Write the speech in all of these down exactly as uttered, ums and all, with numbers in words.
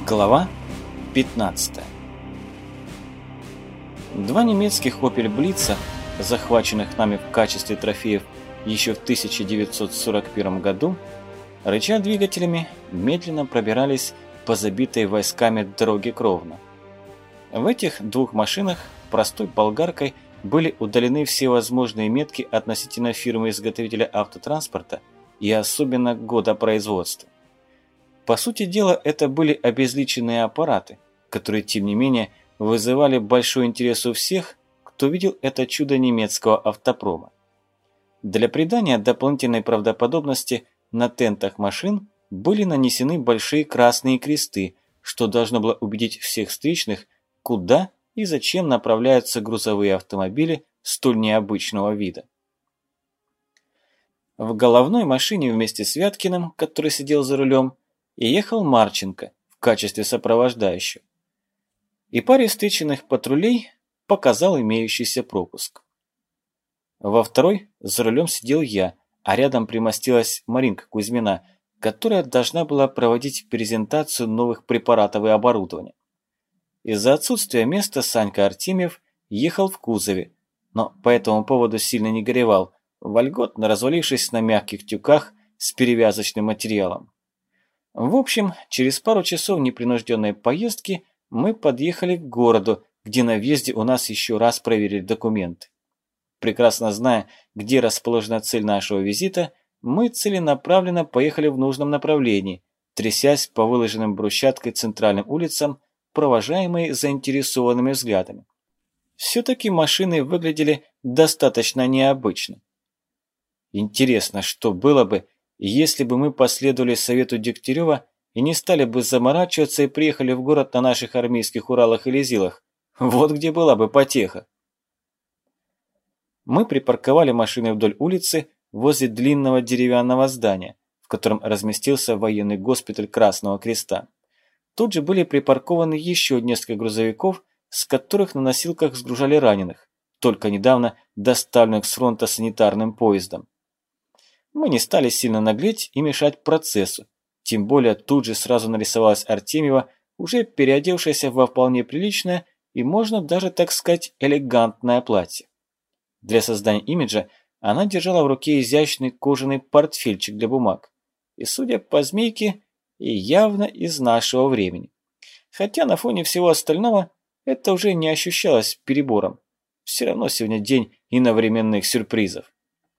Глава пятнадцатая. Два немецких Opel Blitz, захваченных нами в качестве трофеев еще в тысяча девятьсот сорок первом году, рыча двигателями, медленно пробирались по забитой войсками дороге Кровно. В этих двух машинах простой болгаркой были удалены все возможные метки относительно фирмы-изготовителя автотранспорта и особенно года производства. По сути дела, это были обезличенные аппараты, которые, тем не менее, вызывали большой интерес у всех, кто видел это чудо немецкого автопрома. Для придания дополнительной правдоподобности на тентах машин были нанесены большие красные кресты, что должно было убедить всех встречных, куда и зачем направляются грузовые автомобили столь необычного вида. В головной машине вместе с Вяткиным, который сидел за рулем, и ехал Марченко в качестве сопровождающего. И паре встреченных патрулей показал имеющийся пропуск. Во второй за рулем сидел я, а рядом примостилась Маринка Кузьмина, которая должна была проводить презентацию новых препаратов и оборудования. Из-за отсутствия места Санька Артемьев ехал в кузове, но по этому поводу сильно не горевал, вольготно развалившись на мягких тюках с перевязочным материалом. В общем, через пару часов непринужденной поездки мы подъехали к городу, где на въезде у нас еще раз проверили документы. Прекрасно зная, где расположена цель нашего визита, мы целенаправленно поехали в нужном направлении, трясясь по выложенным брусчаткой центральным улицам, провожаемые заинтересованными взглядами. Все-таки машины выглядели достаточно необычно. Интересно, что было бы, если бы мы последовали совету Дегтярева и не стали бы заморачиваться и приехали в город на наших армейских Уралах или Зилах, вот где была бы потеха. Мы припарковали машины вдоль улицы возле длинного деревянного здания, в котором разместился военный госпиталь Красного Креста. Тут же были припаркованы еще несколько грузовиков, с которых на носилках сгружали раненых, только недавно доставленных с фронта санитарным поездом. Мы не стали сильно наглеть и мешать процессу, тем более тут же сразу нарисовалась Артемьева, уже переодевшаяся во вполне приличное и, можно даже так сказать, элегантное платье. Для создания имиджа она держала в руке изящный кожаный портфельчик для бумаг, и, судя по змейке, и явно из нашего времени. Хотя на фоне всего остального это уже не ощущалось перебором. Все равно сегодня день иновременных сюрпризов.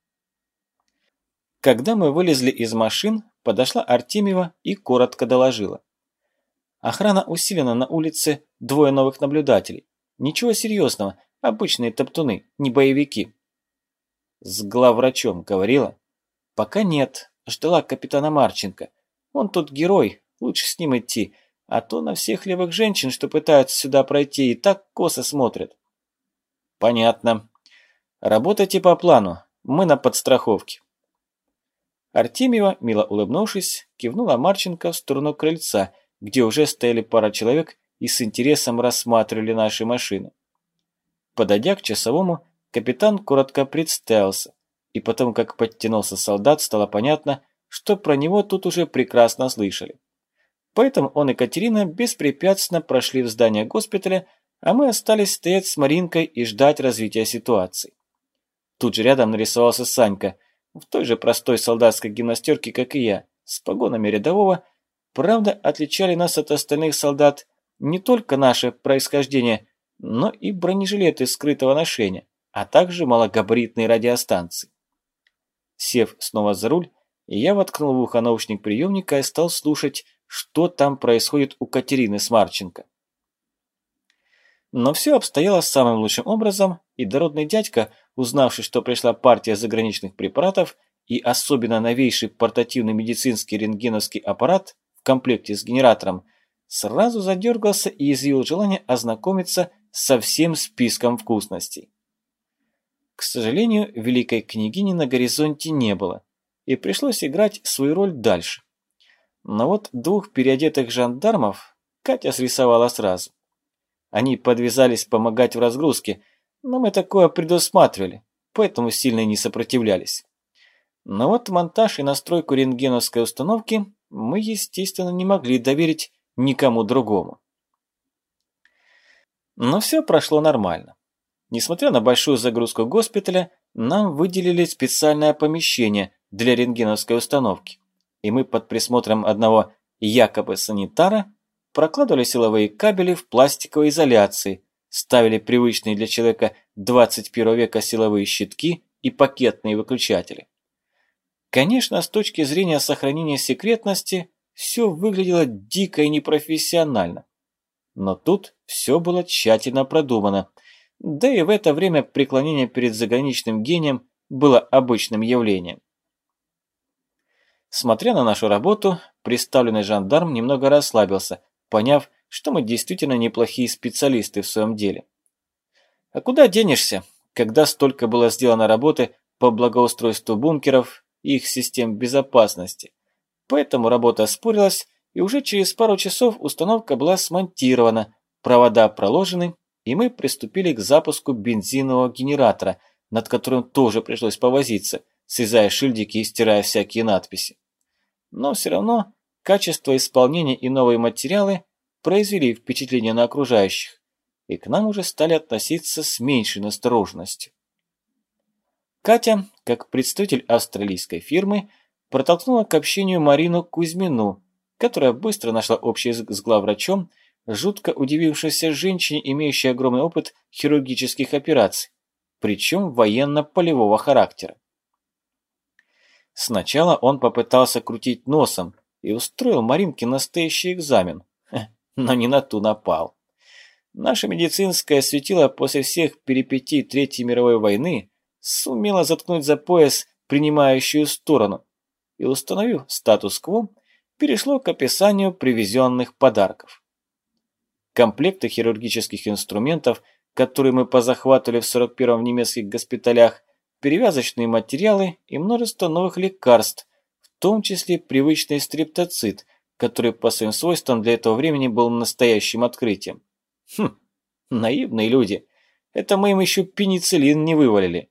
Когда мы вылезли из машин, подошла Артемьева и коротко доложила. Охрана усилена на улице, двое новых наблюдателей. Ничего серьезного, обычные топтуны, не боевики. С главврачом говорила? Пока нет, ждала капитана Марченко. Он тут герой, лучше с ним идти, а то на всех левых женщин, что пытаются сюда пройти, и так косо смотрят. Понятно. Работайте по плану, мы на подстраховке. Артемьева, мило улыбнувшись, кивнула Марченко в сторону крыльца, где уже стояли пара человек и с интересом рассматривали наши машины. Подойдя к часовому, капитан коротко представился, и потом, как подтянулся солдат, стало понятно, что про него тут уже прекрасно слышали. Поэтому он и Катерина беспрепятственно прошли в здание госпиталя, а мы остались стоять с Маринкой и ждать развития ситуации. Тут же рядом нарисовался Санька, в той же простой солдатской гимнастерке, как и я, с погонами рядового. Правда, отличали нас от остальных солдат не только наше происхождение, но и бронежилеты скрытого ношения, а также малогабаритные радиостанции. Сев снова за руль, я воткнул в ухо наушник приемника и стал слушать, что там происходит у Катерины с Марченко. Но все обстояло самым лучшим образом, и дородный дядька, узнавший, что пришла партия заграничных препаратов и особенно новейший портативный медицинский рентгеновский аппарат в комплекте с генератором, сразу задергался и изъявил желание ознакомиться со всем списком вкусностей. К сожалению, великой княгини на горизонте не было, и пришлось играть свою роль дальше. Но вот двух переодетых жандармов Катя срисовала сразу. Они подвязались помогать в разгрузке, но мы такое предусматривали, поэтому сильно не сопротивлялись. Но вот монтаж и настройку рентгеновской установки мы, естественно, не могли доверить никому другому. Но все прошло нормально. Несмотря на большую загрузку госпиталя, нам выделили специальное помещение для рентгеновской установки, и мы под присмотром одного якобы санитара прокладывали силовые кабели в пластиковой изоляции, ставили привычные для человека двадцать первого века силовые щитки и пакетные выключатели. Конечно, с точки зрения сохранения секретности, все выглядело дико и непрофессионально. Но тут все было тщательно продумано, да и в это время преклонение перед заграничным гением было обычным явлением. Смотря на нашу работу, представленный жандарм немного расслабился, поняв, что мы действительно неплохие специалисты в своем деле. А куда денешься, когда столько было сделано работы по благоустройству бункеров и их систем безопасности? Поэтому работа спорилась, и уже через пару часов установка была смонтирована, провода проложены, и мы приступили к запуску бензинового генератора, над которым тоже пришлось повозиться, срезая шильдики и стирая всякие надписи. Но все равно качество исполнения и новые материалы произвели впечатление на окружающих, и к нам уже стали относиться с меньшей настороженностью. Катя, как представитель австралийской фирмы, протолкнула к общению Марину Кузьмину, которая быстро нашла общий язык с главврачом, жутко удивившейся женщине, имеющей огромный опыт хирургических операций, причем военно-полевого характера. Сначала он попытался крутить носом и устроил Маринке настоящий экзамен, но не на ту напал. Наша медицинская светила после всех перипетий Третьей мировой войны сумела заткнуть за пояс принимающую сторону и, установив статус-кво, перешло к описанию привезенных подарков. Комплекты хирургических инструментов, которые мы позахватывали в сорок первом в немецких госпиталях, перевязочные материалы и множество новых лекарств, в том числе привычный стрептоцит, который по своим свойствам для этого времени был настоящим открытием. Хм, наивные люди. Это мы им еще пенициллин не вывалили.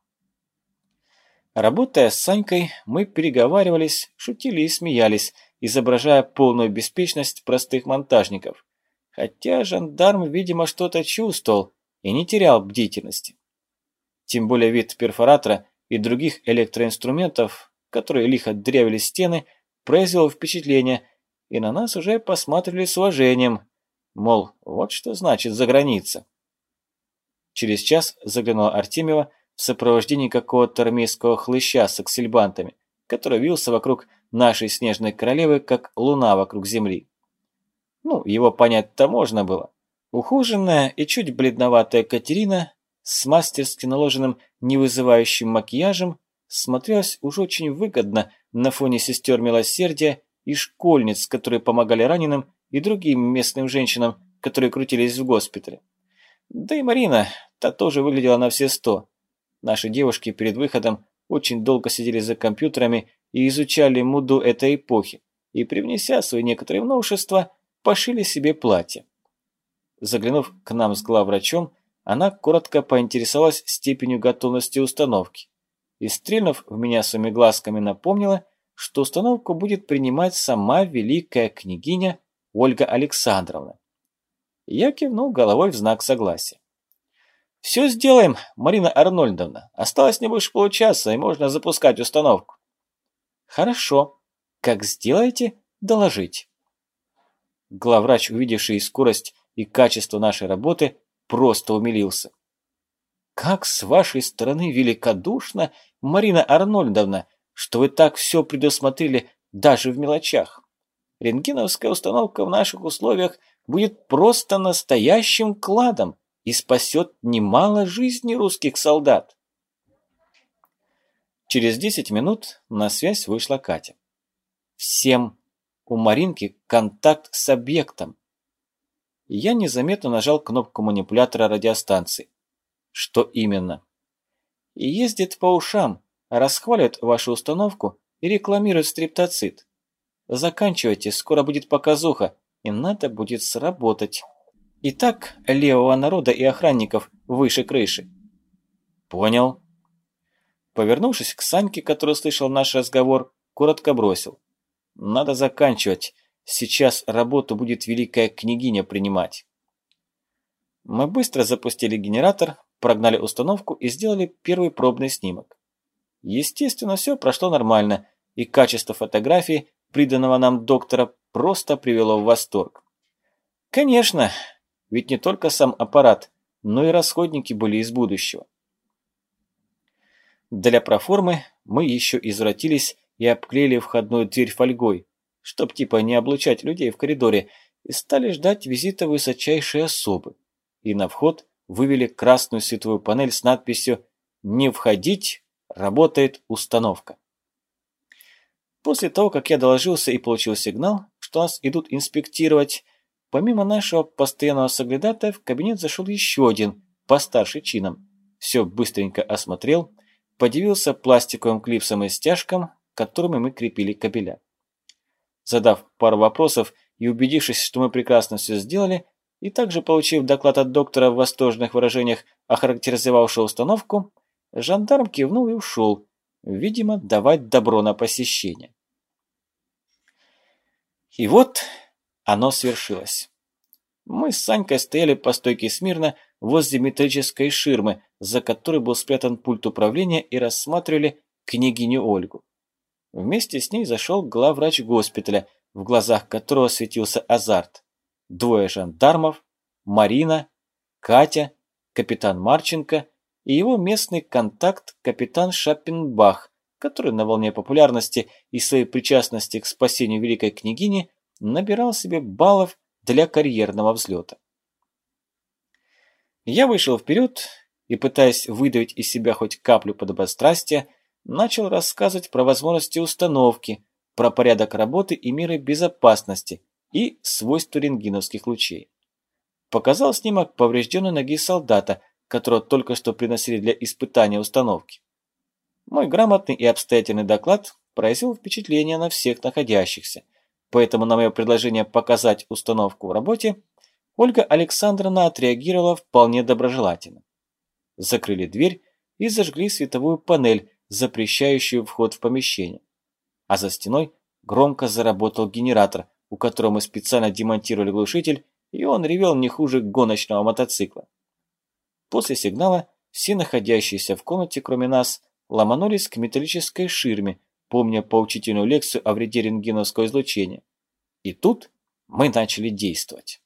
Работая с Санькой, мы переговаривались, шутили и смеялись, изображая полную беспечность простых монтажников. Хотя жандарм, видимо, что-то чувствовал и не терял бдительности. Тем более вид перфоратора и других электроинструментов, которые лихо дырявили стены, произвел впечатление, и на нас уже посматривали с уважением. Мол, вот что значит за граница. Через час заглянула Артемьева в сопровождении какого-то армейского хлыща с аксельбантами, который вился вокруг нашей снежной королевы, как луна вокруг земли. Ну, его понять-то можно было. Ухоженная и чуть бледноватая Катерина с мастерски наложенным невызывающим макияжем смотрелась уж очень выгодно на фоне сестер милосердия и школьниц, которые помогали раненым и другим местным женщинам, которые крутились в госпитале. Да и Марина, та тоже выглядела на все сто. Наши девушки перед выходом очень долго сидели за компьютерами и изучали моду этой эпохи, и, привнеся свои некоторые новшества, пошили себе платье. Заглянув к нам с главврачом, она коротко поинтересовалась степенью готовности установки и, стрельнув в меня своими глазками, напомнила, что установку будет принимать сама великая княгиня Ольга Александровна. Я кивнул головой в знак согласия. «Все сделаем, Марина Арнольдовна. Осталось не больше получаса, и можно запускать установку». «Хорошо. Как сделаете, доложите». Главврач, увидевший скорость и качество нашей работы, просто умилился. «Как с вашей стороны великодушно, Марина Арнольдовна, что вы так все предусмотрели даже в мелочах. Рентгеновская установка в наших условиях будет просто настоящим кладом и спасет немало жизней русских солдат». Через десять минут на связь вышла Катя. «Всем у Маринки контакт с объектом». Я незаметно нажал кнопку манипулятора радиостанции. «Что именно?» «И ездит по ушам, расхваливает вашу установку и рекламирует стриптоцит. Заканчивайте, скоро будет показуха, и надо будет сработать. И так левого народа и охранников выше крыши». «Понял». Повернувшись к Саньке, который слышал наш разговор, коротко бросил: «Надо заканчивать. Сейчас работу будет великая княгиня принимать. Мы быстро запустили генератор, прогнали установку и сделали первый пробный снимок. Естественно, все прошло нормально, и качество фотографии, приданного нам доктора, просто привело в восторг. Конечно, ведь не только сам аппарат, но и расходники были из будущего. Для проформы мы еще извратились и обклеили входную дверь фольгой, чтоб типа не облучать людей в коридоре, и стали ждать визита высочайшей особы. И на вход вывели красную световую панель с надписью «Не входить, работает установка». После того, как я доложился и получил сигнал, что нас идут инспектировать, помимо нашего постоянного соглядатая в кабинет зашел еще один, постарше чином. Все быстренько осмотрел, подивился пластиковым клипсом и стяжкам, которыми мы крепили кабеля. Задав пару вопросов и убедившись, что мы прекрасно все сделали, и также получив доклад от доктора в восторженных выражениях, охарактеризовавшего установку, жандарм кивнул и ушел, видимо, давать добро на посещение. И вот оно свершилось. Мы с Санькой стояли по стойке смирно возле металлической ширмы, за которой был спрятан пульт управления, и рассматривали княгиню Ольгу. Вместе с ней зашел главврач госпиталя, в глазах которого светился азарт. Двое жандармов, Марина, Катя, капитан Марченко и его местный контакт капитан Шапенбах, который на волне популярности и своей причастности к спасению великой княгини набирал себе баллов для карьерного взлета. Я вышел вперед и, пытаясь выдавить из себя хоть каплю подобострастия, начал рассказывать про возможности установки, про порядок работы и меры безопасности и свойства рентгеновских лучей. Показал снимок поврежденной ноги солдата, которого только что приносили для испытания установки. Мой грамотный и обстоятельный доклад произвел впечатление на всех находящихся, поэтому на мое предложение показать установку в работе Ольга Александровна отреагировала вполне доброжелательно. Закрыли дверь и зажгли световую панель, запрещающую вход в помещение. А за стеной громко заработал генератор, у которого мы специально демонтировали глушитель, и он ревел не хуже гоночного мотоцикла. После сигнала все находящиеся в комнате, кроме нас, ломанулись к металлической ширме, помня поучительную лекцию о вреде рентгеновского излучения. И тут мы начали действовать.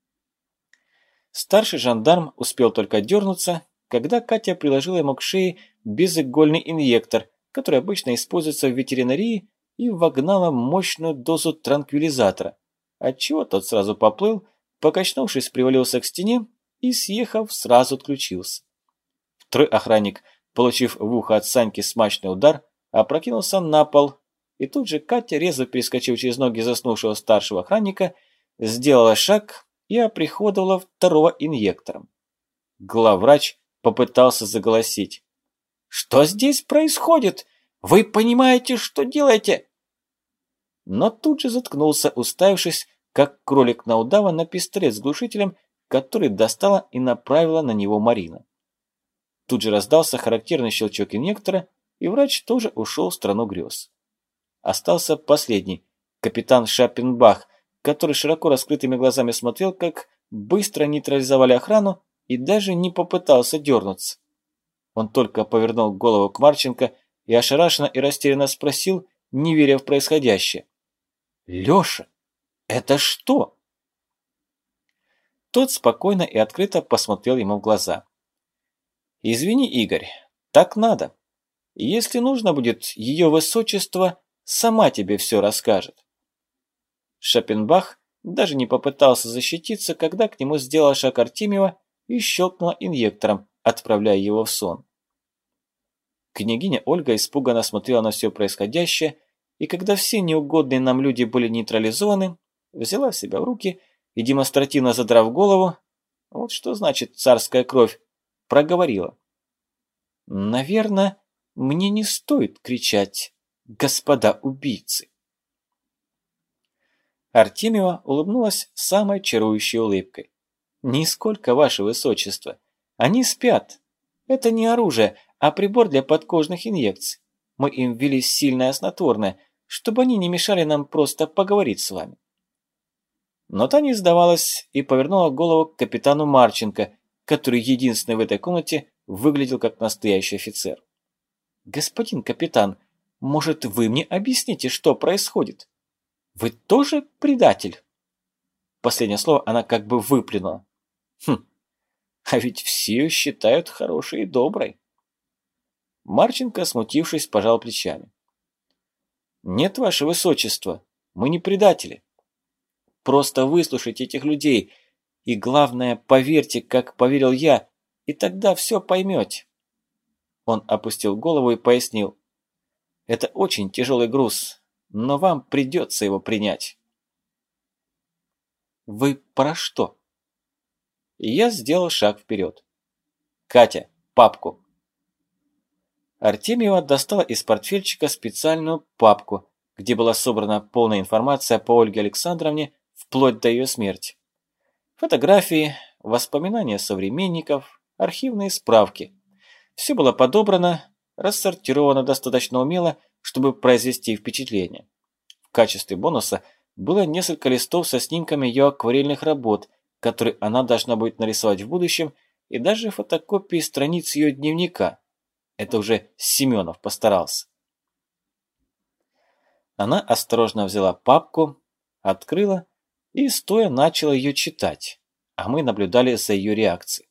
Старший жандарм успел только дернуться, когда Катя приложила ему к шее безигольный инъектор, который обычно используется в ветеринарии, и вогнала мощную дозу транквилизатора, отчего тот сразу поплыл, покачнувшись, привалился к стене и, съехав, сразу отключился. Второй охранник, получив в ухо от Саньки смачный удар, опрокинулся на пол, и тут же Катя, резво перескочив через ноги заснувшего старшего охранника, сделала шаг и оприходовала второго инъектором. Главврач попытался заголосить. «Что здесь происходит? Вы понимаете, что делаете?» Но тут же заткнулся, уставившись, как кролик на удава, на пистолет с глушителем, который достала и направила на него Марина. Тут же раздался характерный щелчок инъектора, и врач тоже ушел в страну грез. Остался последний, капитан Шапенбах, который широко раскрытыми глазами смотрел, как быстро нейтрализовали охрану, и даже не попытался дернуться. Он только повернул голову к Марченко и ошарашенно и растерянно спросил, не веря в происходящее: «Леша, это что?» Тот спокойно и открыто посмотрел ему в глаза. «Извини, Игорь, так надо. Если нужно будет, ее высочество сама тебе все расскажет». Шапенбах даже не попытался защититься, когда к нему сделала шаг Артемьева и щелкнула инъектором, отправляя его в сон. Княгиня Ольга испуганно смотрела на все происходящее, и когда все неугодные нам люди были нейтрализованы, взяла себя в руки и, демонстративно задрав голову, вот что значит царская кровь, проговорила: «Наверное, мне не стоит кричать, господа убийцы». Артемьева улыбнулась самой чарующей улыбкой. «Нисколько, ваше высочество. Они спят. Это не оружие, а прибор для подкожных инъекций. Мы им ввели сильное снотворное, чтобы они не мешали нам просто поговорить с вами. Но та не сдавалась и повернула голову к капитану Марченко, который единственный в этой комнате выглядел как настоящий офицер. «Господин капитан, может, вы мне объясните, что происходит? Вы тоже предатель?» Последнее слово она как бы выплюнула. «Хм, а ведь все ее считают хорошей и доброй». Марченко, смутившись, пожал плечами. «Нет, ваше высочество, мы не предатели. Просто выслушайте этих людей, и главное, поверьте, как поверил я, и тогда все поймете». Он опустил голову и пояснил. «Это очень тяжелый груз, но вам придется его принять». «Вы про что?» Я сделал шаг вперед. «Катя, папку». Артемьева достала из портфельчика специальную папку, где была собрана полная информация по Ольге Александровне вплоть до ее смерти. Фотографии, воспоминания современников, архивные справки. Все было подобрано, рассортировано достаточно умело, чтобы произвести впечатление. В качестве бонуса было несколько листов со снимками ее акварельных работ, которые она должна будет нарисовать в будущем, и даже фотокопии страниц ее дневника. Это уже Семенов постарался. Она осторожно взяла папку, открыла и стоя начала ее читать, а мы наблюдали за ее реакцией.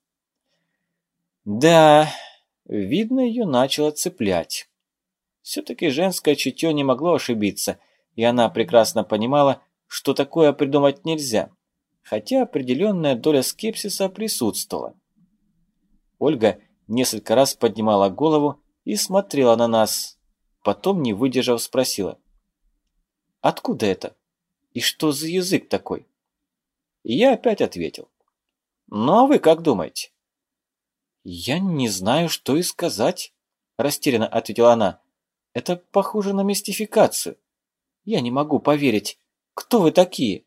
Да, видно, ее начало цеплять. Все-таки женское чутье не могло ошибиться, и она прекрасно понимала, что такое придумать нельзя, хотя определенная доля скепсиса присутствовала. Ольга несколько раз поднимала голову и смотрела на нас, потом, не выдержав, спросила: «Откуда это? И что за язык такой?» И я опять ответил: «Ну а вы как думаете?» «Я не знаю, что и сказать», – растерянно ответила она. «Это похоже на мистификацию. Я не могу поверить. Кто вы такие?»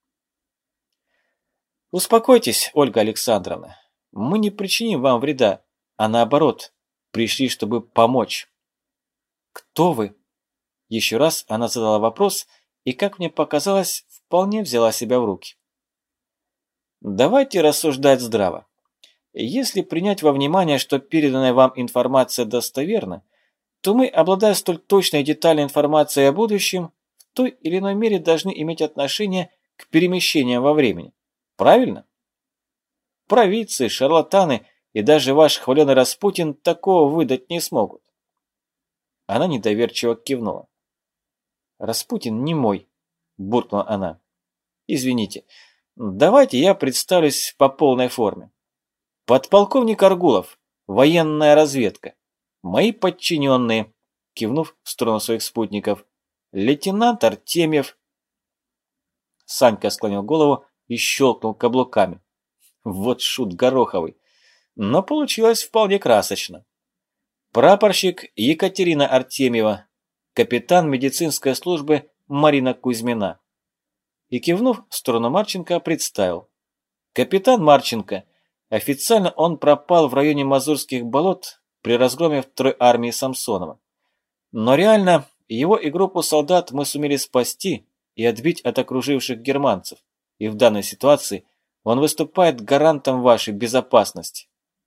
«Успокойтесь, Ольга Александровна. Мы не причиним вам вреда, а наоборот, пришли, чтобы помочь». «Кто вы?» Еще раз она задала вопрос и, как мне показалось, вполне взяла себя в руки. «Давайте рассуждать здраво. Если принять во внимание, что переданная вам информация достоверна, то мы, обладая столь точной и детальной информацией о будущем, в той или иной мере должны иметь отношение к перемещениям во времени. Правильно? Провидцы, шарлатаны и даже ваш хваленый Распутин такого выдать не смогут». Она недоверчиво кивнула. «Распутин не мой», – буркнула она. «Извините, давайте я представлюсь по полной форме. Подполковник Аргулов, военная разведка. Мои подчиненные», – кивнув в сторону своих спутников, – «лейтенант Артемьев». Санька склонил голову и щелкнул каблуками. Вот шут гороховый. Но получилось вполне красочно. Прапорщик Екатерина Артемьева, капитан медицинской службы Марина Кузьмина. И, кивнув в сторону Марченко, представил. Капитан Марченко. Официально он пропал в районе Мазурских болот при разгроме второй армии Самсонова. Но реально его и группу солдат мы сумели спасти и отбить от окруживших германцев. И в данной ситуации он выступает гарантом вашей безопасности.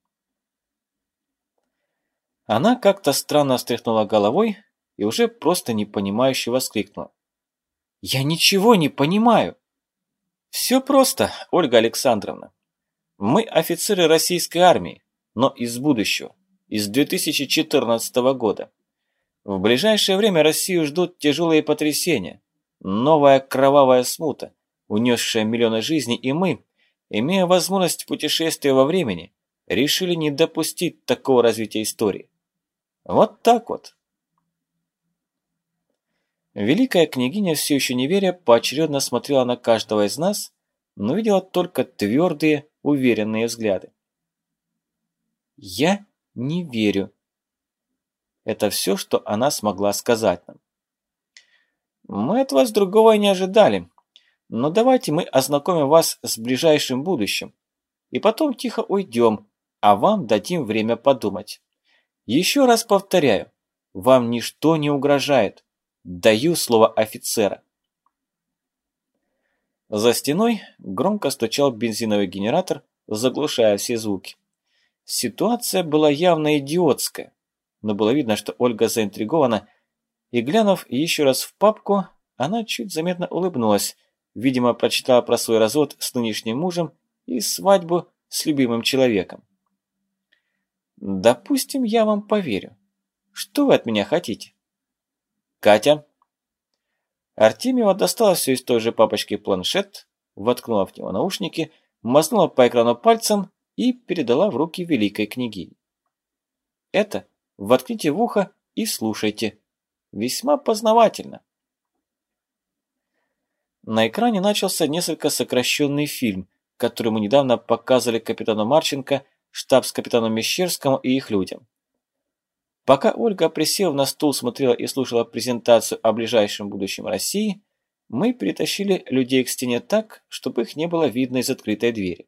Она как-то странно встряхнула головой и уже просто непонимающе воскликнула: «Я ничего не понимаю!» «Все просто, Ольга Александровна. Мы офицеры российской армии, но из будущего, из две тысячи четырнадцатого года. В ближайшее время Россию ждут тяжелые потрясения, новая кровавая смута, унесшая миллионы жизней, и мы, имея возможность путешествия во времени, решили не допустить такого развития истории. Вот так вот». Великая княгиня, все еще не веря, поочередно смотрела на каждого из нас, но видела только твердые, уверенные взгляды. «Я не верю». Это все, что она смогла сказать нам. «Мы от вас другого и не ожидали, но давайте мы ознакомим вас с ближайшим будущим, и потом тихо уйдем, а вам дадим время подумать. Еще раз повторяю, вам ничто не угрожает. Даю слово офицера». За стеной громко стучал бензиновый генератор, заглушая все звуки. Ситуация была явно идиотская, но было видно, что Ольга заинтригована, и, глянув еще раз в папку, она чуть заметно улыбнулась, видимо, прочитала про свой развод с нынешним мужем и свадьбу с любимым человеком. «Допустим, я вам поверю. Что вы от меня хотите?» «Катя?» Артемьева достала все из той же папочки планшет, воткнула в него наушники, мазнула по экрану пальцем и передала в руки великой княгини. «Это воткните в ухо и слушайте. Весьма познавательно». На экране начался несколько сокращенный фильм, который мы недавно показывали капитану Марченко, штабс-капитану Мещерскому и их людям. Пока Ольга, присев на стул, смотрела и слушала презентацию о ближайшем будущем России, мы перетащили людей к стене так, чтобы их не было видно из открытой двери.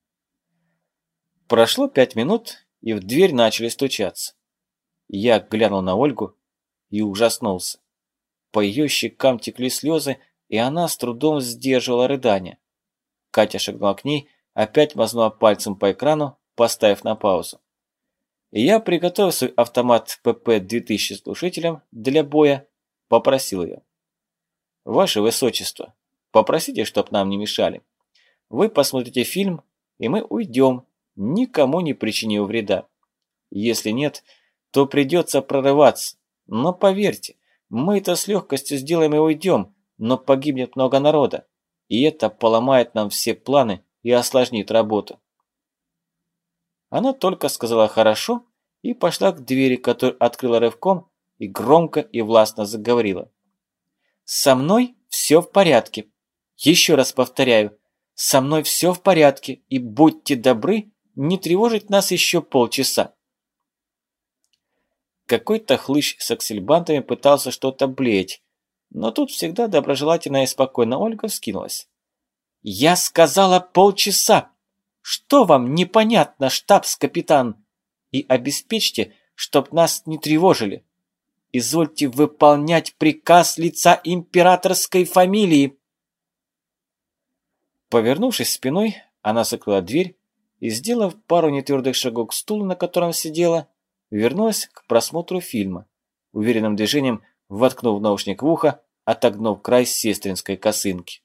Прошло пять минут, и в дверь начали стучаться. Я глянул на Ольгу и ужаснулся. По ее щекам текли слезы, и она с трудом сдерживала рыдания. Катя шагнула к ней, опять мазнула пальцем по экрану, поставив на паузу. И я, приготовив свой автомат пэ пэ две тысячи с глушителем для боя, попросил ее. «Ваше Высочество, попросите, чтоб нам не мешали. Вы посмотрите фильм, и мы уйдем, никому не причинив вреда. Если нет, то придется прорываться. Но поверьте, мы это с легкостью сделаем и уйдем, но погибнет много народа, и это поломает нам все планы и осложнит работу». Она только сказала «хорошо» и пошла к двери, которую открыла рывком, и громко и властно заговорила. «Со мной все в порядке. Еще раз повторяю, со мной все в порядке, и будьте добры не тревожить нас еще полчаса». Какой-то хлыщ с аксельбантами пытался что-то блеять, но тут всегда доброжелательная и спокойно Ольга вскинулась. «Я сказала полчаса! Что вам непонятно, штабс-капитан? И обеспечьте, чтоб нас не тревожили. Извольте выполнять приказ лица императорской фамилии». Повернувшись спиной, она закрыла дверь и, сделав пару нетвердых шагов к стулу, на котором сидела, вернулась к просмотру фильма, уверенным движением воткнув наушник в ухо, отогнув край сестринской косынки.